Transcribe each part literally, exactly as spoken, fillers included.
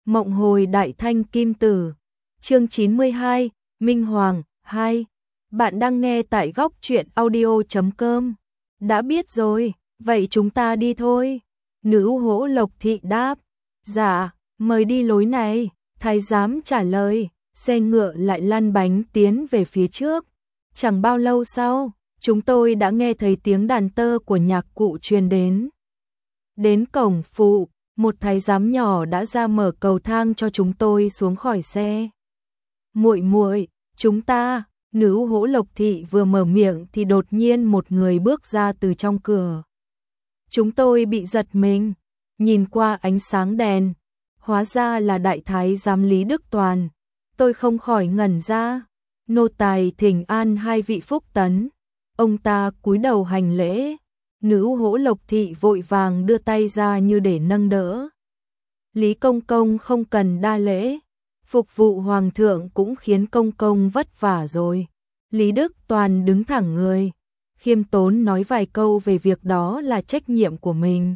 Mộng hồi đại thanh kim tử. Chương chín mươi hai, Minh Hoàng hai. Bạn đang nghe tại góc truyện audio chấm com. Đã biết rồi, vậy chúng ta đi thôi. Nữ Hỗ Lộc Thị đáp. Dạ, mời đi lối này. Thái giám trả lời. Xe ngựa lại lăn bánh tiến về phía trước. Chẳng bao lâu sau, chúng tôi đã nghe thấy tiếng đàn tơ của nhạc cụ truyền đến. Đến cổng phụ, một thái giám nhỏ đã ra mở cầu thang cho chúng tôi xuống khỏi xe. Muội muội, chúng ta. Nữ Hỗ Lộc Thị vừa mở miệng thì đột nhiên một người bước ra từ trong cửa. Chúng tôi bị giật mình, nhìn qua ánh sáng đèn, hóa ra là đại thái giám Lý Đức Toàn. Tôi không khỏi ngẩn ra. Nô tài thỉnh an hai vị Phúc Tấn. Ông ta cúi đầu hành lễ. Nữ Hỗ Lộc Thị vội vàng đưa tay ra như để nâng đỡ. Lý công công không cần đa lễ, phục vụ hoàng thượng cũng khiến công công vất vả rồi. Lý Đức Toàn đứng thẳng người, khiêm tốn nói vài câu về việc đó là trách nhiệm của mình.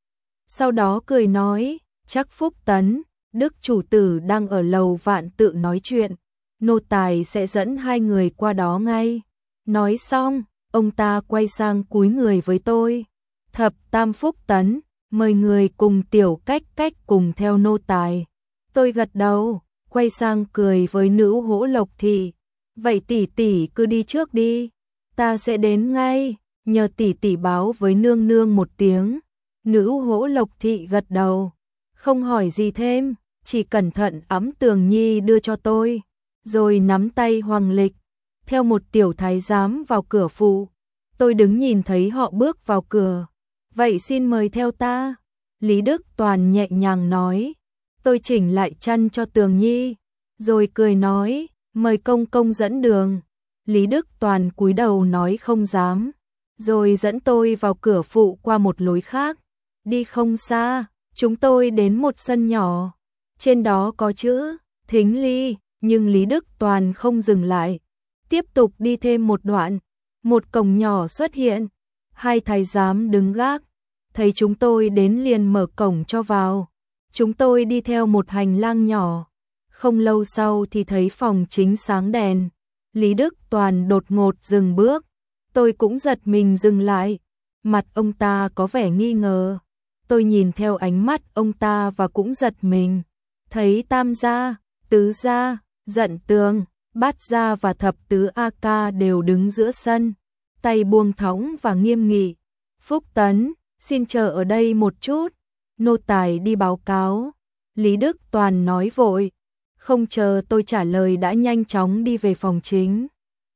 Sau đó cười nói, chắc Phúc Tấn, Đức chủ tử đang ở lầu Vạn Tự nói chuyện, nô tài sẽ dẫn hai người qua đó ngay. Nói xong, ông ta quay sang cúi người với tôi. Thập tam Phúc Tấn, mời người cùng tiểu cách cách cùng theo nô tài. Tôi gật đầu, quay sang cười với nữ Hỗ Lộc Thị. Vậy tỷ tỷ cứ đi trước đi, ta sẽ đến ngay, nhờ tỷ tỷ báo với nương nương một tiếng. Nữ Hỗ Lộc Thị gật đầu, không hỏi gì thêm, chỉ cẩn thận ẵm Tường Nhi đưa cho tôi, rồi nắm tay Hoàng Lịch, theo một tiểu thái giám vào cửa phụ. Tôi đứng nhìn thấy họ bước vào cửa. Vậy xin mời theo ta. Lý Đức Toàn nhẹ nhàng nói. Tôi chỉnh lại chăn cho Tường Nhi, rồi cười nói, mời công công dẫn đường. Lý Đức Toàn cúi đầu nói không dám, rồi dẫn tôi vào cửa phụ qua một lối khác. Đi không xa, chúng tôi đến một sân nhỏ. Trên đó có chữ Thính Ly, nhưng Lý Đức Toàn không dừng lại. Tiếp tục đi thêm một đoạn, một cổng nhỏ xuất hiện. Hai thái giám đứng gác, thấy chúng tôi đến liền mở cổng cho vào. Chúng tôi đi theo một hành lang nhỏ. Không lâu sau thì thấy phòng chính sáng đèn. Lý Đức Toàn đột ngột dừng bước. Tôi cũng giật mình dừng lại. Mặt ông ta có vẻ nghi ngờ. Tôi nhìn theo ánh mắt ông ta và cũng giật mình. Thấy tam gia, tứ gia, Dận Tường, Bát gia và thập tứ A Ca đều đứng giữa sân, tay buông thõng và nghiêm nghị. Phúc Tấn, xin chờ ở đây một chút, nô tài đi báo cáo. Lý Đức Toàn nói vội, không chờ tôi trả lời đã nhanh chóng đi về phòng chính.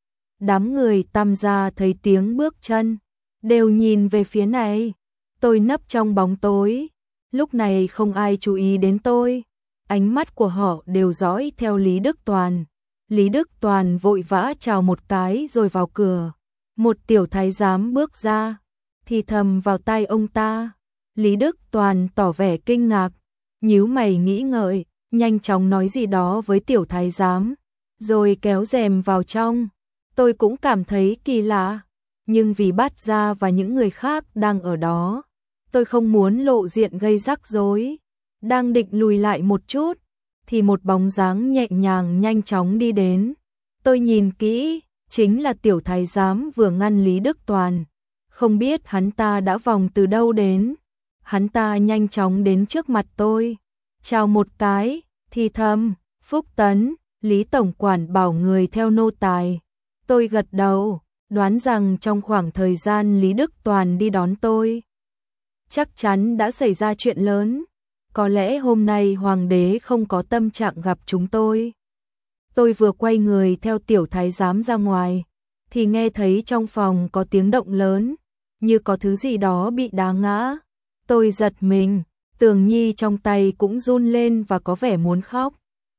Đám người tam gia thấy tiếng bước chân, đều nhìn về phía này. Tôi nấp trong bóng tối, lúc này không ai chú ý đến tôi. Ánh mắt của họ đều dõi theo Lý Đức Toàn. Lý Đức Toàn vội vã chào một cái rồi vào cửa. Một tiểu thái giám bước ra, thì thầm vào tai ông ta. Lý Đức Toàn tỏ vẻ kinh ngạc, nhíu mày nghĩ ngợi, nhanh chóng nói gì đó với tiểu thái giám, rồi kéo rèm vào trong. Tôi cũng cảm thấy kỳ lạ, nhưng vì Bát gia và những người khác đang ở đó, tôi không muốn lộ diện gây rắc rối. Đang định lùi lại một chút, thì một bóng dáng nhẹ nhàng nhanh chóng đi đến. Tôi nhìn kỹ, chính là tiểu thái giám vừa ngăn Lý Đức Toàn. Không biết hắn ta đã vòng từ đâu đến. Hắn ta nhanh chóng đến trước mặt tôi, chào một cái, thì thầm, Phúc Tấn, Lý Tổng Quản bảo người theo nô tài. Tôi gật đầu, đoán rằng trong khoảng thời gian Lý Đức Toàn đi đón tôi, chắc chắn đã xảy ra chuyện lớn. Có lẽ hôm nay hoàng đế không có tâm trạng gặp chúng tôi. Tôi vừa quay người theo tiểu thái giám ra ngoài, thì nghe thấy trong phòng có tiếng động lớn, như có thứ gì đó bị đá ngã. Tôi giật mình, Tường Nhi trong tay cũng run lên và có vẻ muốn khóc.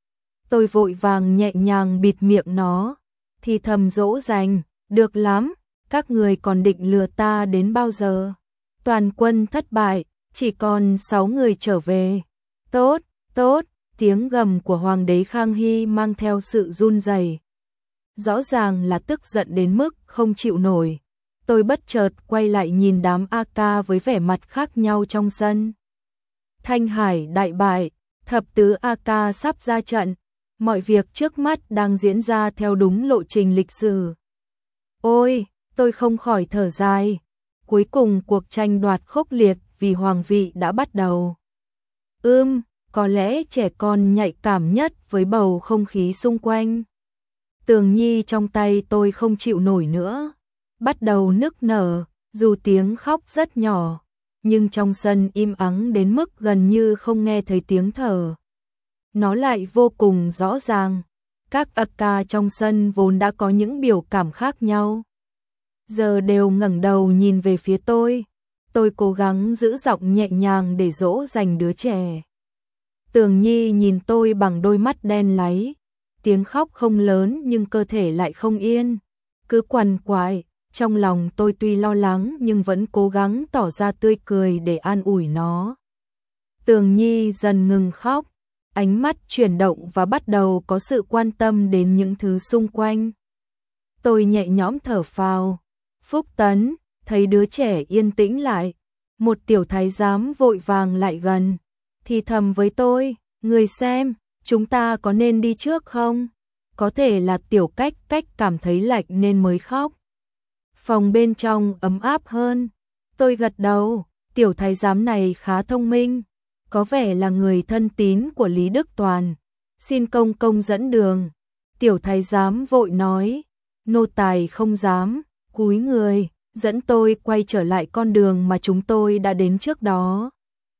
Tôi vội vàng nhẹ nhàng bịt miệng nó, thì thầm dỗ dành, được lắm, các người còn định lừa ta đến bao giờ? Toàn quân thất bại, chỉ còn sáu người trở về. Tốt, tốt, tiếng gầm của Hoàng đế Khang Hy mang theo sự run rẩy. Rõ ràng là tức giận đến mức không chịu nổi. Tôi bất chợt quay lại nhìn đám A Ca với vẻ mặt khác nhau trong sân. Thanh Hải đại bại, Thập tứ a ca sắp ra trận, mọi việc trước mắt đang diễn ra theo đúng lộ trình lịch sử. Ôi, tôi không khỏi thở dài. Cuối cùng cuộc tranh đoạt khốc liệt vì hoàng vị đã bắt đầu. Ưm, có lẽ trẻ con nhạy cảm nhất với bầu không khí xung quanh. Tường Nhi trong tay tôi không chịu nổi nữa, bắt đầu nức nở, dù tiếng khóc rất nhỏ, nhưng trong sân im ắng đến mức gần như không nghe thấy tiếng thở. Nó lại vô cùng rõ ràng, các a ca trong sân vốn đã có những biểu cảm khác nhau. Giờ đều ngẩng đầu nhìn về phía tôi, tôi cố gắng giữ giọng nhẹ nhàng để dỗ dành đứa trẻ. Tường Nhi nhìn tôi bằng đôi mắt đen láy, tiếng khóc không lớn nhưng cơ thể lại không yên, cứ quằn quại. Trong lòng tôi tuy lo lắng nhưng vẫn cố gắng tỏ ra tươi cười để an ủi nó. Tường Nhi dần ngừng khóc, ánh mắt chuyển động và bắt đầu có sự quan tâm đến những thứ xung quanh. Tôi nhẹ nhõm thở phào. Phúc Tấn, thấy đứa trẻ yên tĩnh lại, một tiểu thái giám vội vàng lại gần, thì thầm với tôi, người xem, chúng ta có nên đi trước không? Có thể là tiểu cách cách cảm thấy lạnh nên mới khóc. Phòng bên trong ấm áp hơn. Tôi gật đầu, tiểu thái giám này khá thông minh, có vẻ là người thân tín của Lý Đức Toàn. Xin công công dẫn đường. Tiểu thái giám vội nói, nô tài không dám, cúi người, dẫn tôi quay trở lại con đường mà chúng tôi đã đến trước đó.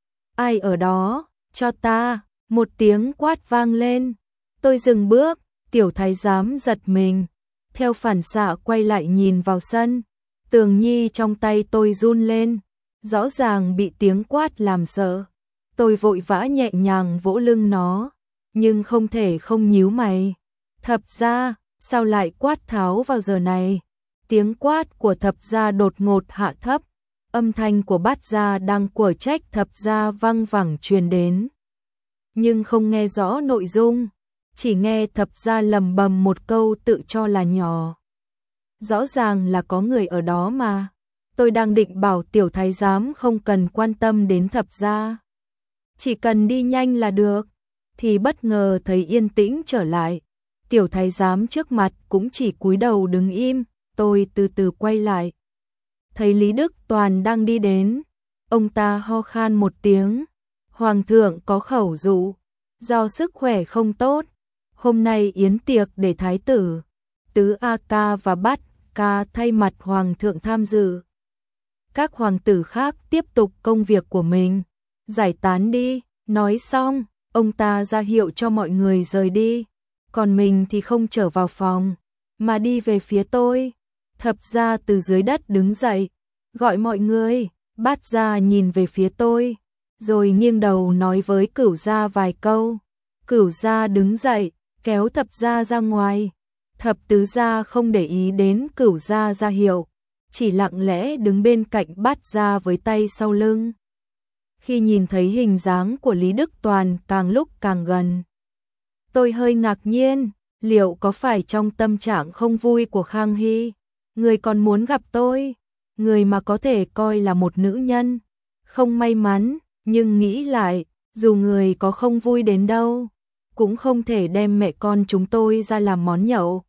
Ai ở đó, cho ta, một tiếng quát vang lên. Tôi dừng bước, tiểu thái giám giật mình. Theo phản xạ quay lại nhìn vào sân, Tường Nhi trong tay tôi run lên, rõ ràng bị tiếng quát làm sợ. Tôi vội vã nhẹ nhàng vỗ lưng nó, nhưng không thể không nhíu mày. Thập gia, sao lại quát tháo vào giờ này? Tiếng quát của thập gia đột ngột hạ thấp, âm thanh của bát gia đang quở trách thập gia văng vẳng truyền đến. Nhưng không nghe rõ nội dung, chỉ nghe thập gia lầm bầm một câu tự cho là nhỏ. Rõ ràng là có người ở đó mà. Tôi đang định bảo tiểu thái giám không cần quan tâm đến thập gia, chỉ cần đi nhanh là được, thì bất ngờ thấy yên tĩnh trở lại. Tiểu thái giám trước mặt cũng chỉ cúi đầu đứng im. Tôi từ từ quay lại, thấy Lý Đức Toàn đang đi đến. Ông ta ho khan một tiếng. Hoàng thượng có khẩu dụ, do sức khỏe không tốt, hôm nay yến tiệc để thái tử, tứ a ca và bát ca thay mặt hoàng thượng tham dự. Các hoàng tử khác tiếp tục công việc của mình. Giải tán đi. Nói xong, ông ta ra hiệu cho mọi người rời đi, còn mình thì không trở vào phòng, mà đi về phía tôi. Thập gia từ dưới đất đứng dậy, gọi mọi người. Bát gia nhìn về phía tôi, rồi nghiêng đầu nói với Cửu gia vài câu. Cửu gia đứng dậy, kéo thập gia ra ngoài. Thập tứ gia không để ý đến Cửu gia ra hiệu, chỉ lặng lẽ đứng bên cạnh Bát gia với tay sau lưng. Khi nhìn thấy hình dáng của Lý Đức Toàn càng lúc càng gần, tôi hơi ngạc nhiên, liệu có phải trong tâm trạng không vui của Khang Hy, người còn muốn gặp tôi, người mà có thể coi là một nữ nhân, không may mắn, nhưng nghĩ lại, dù người có không vui đến đâu, cũng không thể đem mẹ con chúng tôi ra làm món nhậu.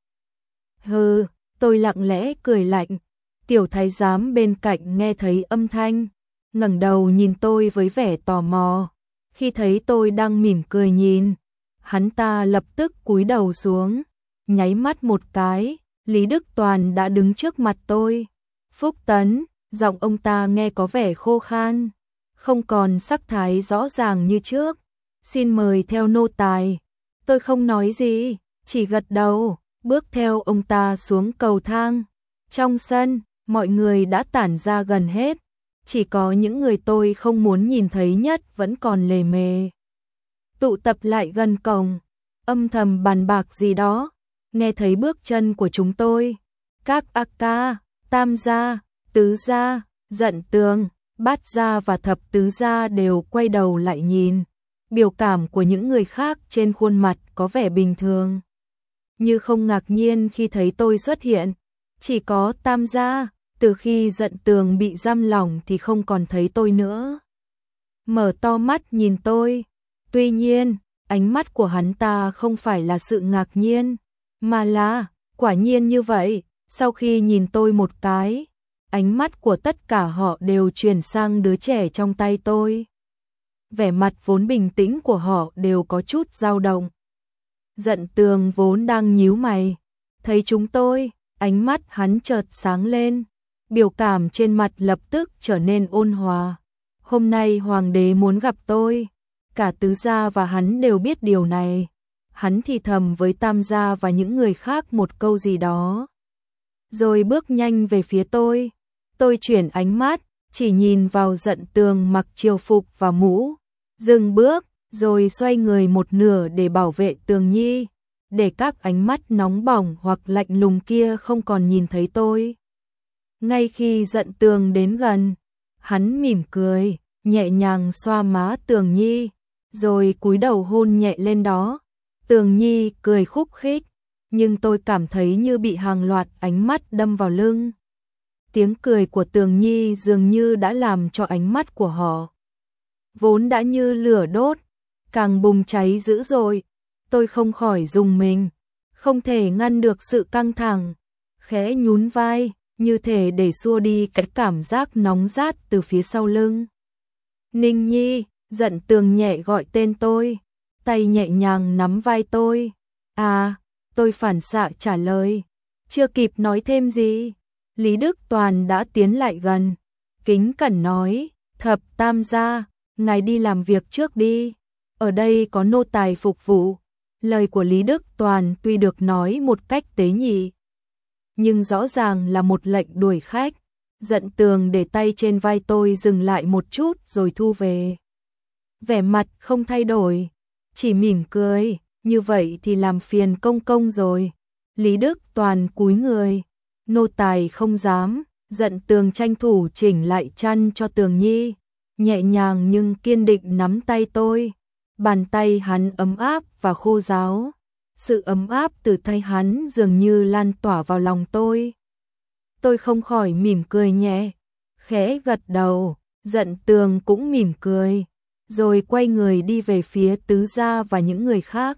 Hừ, tôi lặng lẽ cười lạnh. Tiểu thái giám bên cạnh nghe thấy âm thanh, ngẩng đầu nhìn tôi với vẻ tò mò. Khi thấy tôi đang mỉm cười nhìn, hắn ta lập tức cúi đầu xuống, nháy mắt một cái, Lý Đức Toàn đã đứng trước mặt tôi. Phúc Tấn, giọng ông ta nghe có vẻ khô khan, không còn sắc thái rõ ràng như trước. Xin mời theo nô tài. Tôi không nói gì, chỉ gật đầu, bước theo ông ta xuống cầu thang. Trong sân, mọi người đã tản ra gần hết, chỉ có những người tôi không muốn nhìn thấy nhất vẫn còn lề mề tụ tập lại gần cổng, âm thầm bàn bạc gì đó. Nghe thấy bước chân của chúng tôi, các a ca, tam gia, tứ gia, Dận Tường, Bát gia và thập tứ gia đều quay đầu lại nhìn. Biểu cảm của những người khác trên khuôn mặt có vẻ bình thường, như không ngạc nhiên khi thấy tôi xuất hiện. Chỉ có tam gia, từ khi Dận Tường bị giam lỏng thì không còn thấy tôi nữa. Mở to mắt nhìn tôi, Tuy nhiên, ánh mắt của hắn ta không phải là sự ngạc nhiên, mà là, quả nhiên như vậy, sau khi nhìn tôi một cái, ánh mắt của tất cả họ đều chuyển sang đứa trẻ trong tay tôi. Vẻ mặt vốn bình tĩnh của họ đều có chút dao động. Dận Tường vốn đang nhíu mày, thấy chúng tôi, ánh mắt hắn chợt sáng lên, biểu cảm trên mặt lập tức trở nên ôn hòa. Hôm nay hoàng đế muốn gặp tôi, cả tứ gia và hắn đều biết điều này. Hắn thì thầm với tam gia và những người khác một câu gì đó, rồi bước nhanh về phía tôi. Tôi chuyển ánh mắt, chỉ nhìn vào Dận Tường mặc triều phục và mũ, dừng bước, rồi xoay người một nửa để bảo vệ Tường Nhi, để các ánh mắt nóng bỏng hoặc lạnh lùng kia không còn nhìn thấy tôi. Ngay khi Dận Tường đến gần, hắn mỉm cười, nhẹ nhàng xoa má Tường Nhi, rồi cúi đầu hôn nhẹ lên đó. Tường Nhi cười khúc khích, nhưng tôi cảm thấy như bị hàng loạt ánh mắt đâm vào lưng. Tiếng cười của Tường Nhi dường như đã làm cho ánh mắt của họ, vốn đã như lửa đốt, càng bùng cháy dữ dội. Tôi không khỏi rùng mình, không thể ngăn được sự căng thẳng, khẽ nhún vai, như thể để xua đi cái cảm giác nóng rát từ phía sau lưng. Ninh Nhi, Dận Tường nhẹ gọi tên tôi, tay nhẹ nhàng nắm vai tôi. À, tôi phản xạ trả lời, chưa kịp nói thêm gì, Lý Đức Toàn đã tiến lại gần, kính cẩn nói, Thập tam gia, ngài đi làm việc trước đi, ở đây có nô tài phục vụ. Lời của Lý Đức Toàn tuy được nói một cách tế nhị, nhưng rõ ràng là một lệnh đuổi khách. Dận Tường để tay trên vai tôi dừng lại một chút rồi thu về. Vẻ mặt không thay đổi, chỉ mỉm cười, như vậy thì làm phiền công công rồi. Lý Đức Toàn cúi người, nô tài không dám. Dận Tường tranh thủ chỉnh lại chăn cho Tường Nhi, nhẹ nhàng nhưng kiên định nắm tay tôi. Bàn tay hắn ấm áp và khô ráo, sự ấm áp từ tay hắn dường như lan tỏa vào lòng tôi. Tôi không khỏi mỉm cười nhẹ, khẽ gật đầu. Dận Tường cũng mỉm cười, rồi quay người đi về phía tứ gia và những người khác.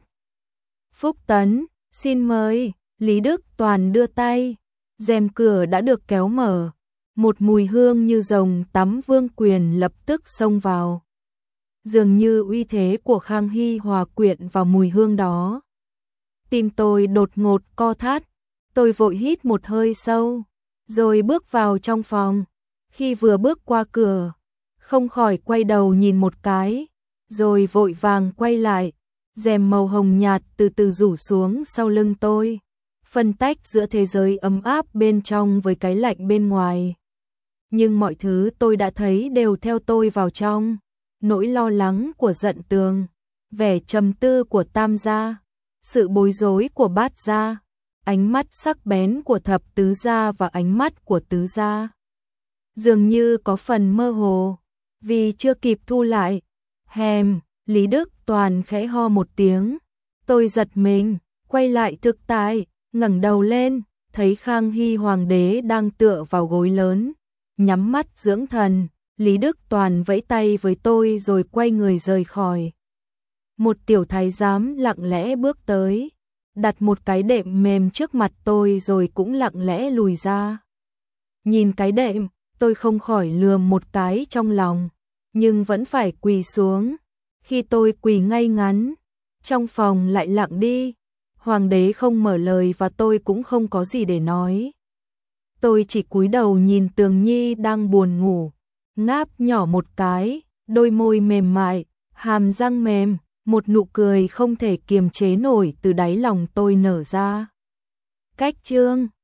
Phúc Tấn, xin mời. Lý Đức Toàn đưa tay, rèm cửa đã được kéo mở, một mùi hương như rồng tắm vương quyền lập tức xông vào. Dường như uy thế của Khang Hy hòa quyện vào mùi hương đó. Tim tôi đột ngột co thắt, tôi vội hít một hơi sâu, rồi bước vào trong phòng. Khi vừa bước qua cửa, không khỏi quay đầu nhìn một cái, rồi vội vàng quay lại. Rèm màu hồng nhạt từ từ rủ xuống sau lưng tôi, phân tách giữa thế giới ấm áp bên trong với cái lạnh bên ngoài. Nhưng mọi thứ tôi đã thấy đều theo tôi vào trong. Nỗi lo lắng của Dận Tường, vẻ trầm tư của tam gia, sự bối rối của bát gia, ánh mắt sắc bén của thập tứ gia và ánh mắt của tứ gia. Dường như có phần mơ hồ, vì chưa kịp thu lại. Hèm, Lý Đức Toàn khẽ ho một tiếng. Tôi giật mình, quay lại thực tại, ngẩng đầu lên, thấy Khang Hy hoàng đế đang tựa vào gối lớn, nhắm mắt dưỡng thần. Lý Đức Toàn vẫy tay với tôi rồi quay người rời khỏi. Một tiểu thái giám lặng lẽ bước tới, đặt một cái đệm mềm trước mặt tôi rồi cũng lặng lẽ lùi ra. Nhìn cái đệm, tôi không khỏi lườm một cái trong lòng, nhưng vẫn phải quỳ xuống. Khi tôi quỳ ngay ngắn, trong phòng lại lặng đi. Hoàng đế không mở lời và tôi cũng không có gì để nói. Tôi chỉ cúi đầu nhìn Tường Nhi đang buồn ngủ, ngáp nhỏ một cái, đôi môi mềm mại, hàm răng mềm, một nụ cười không thể kiềm chế nổi từ đáy lòng tôi nở ra. Cách chương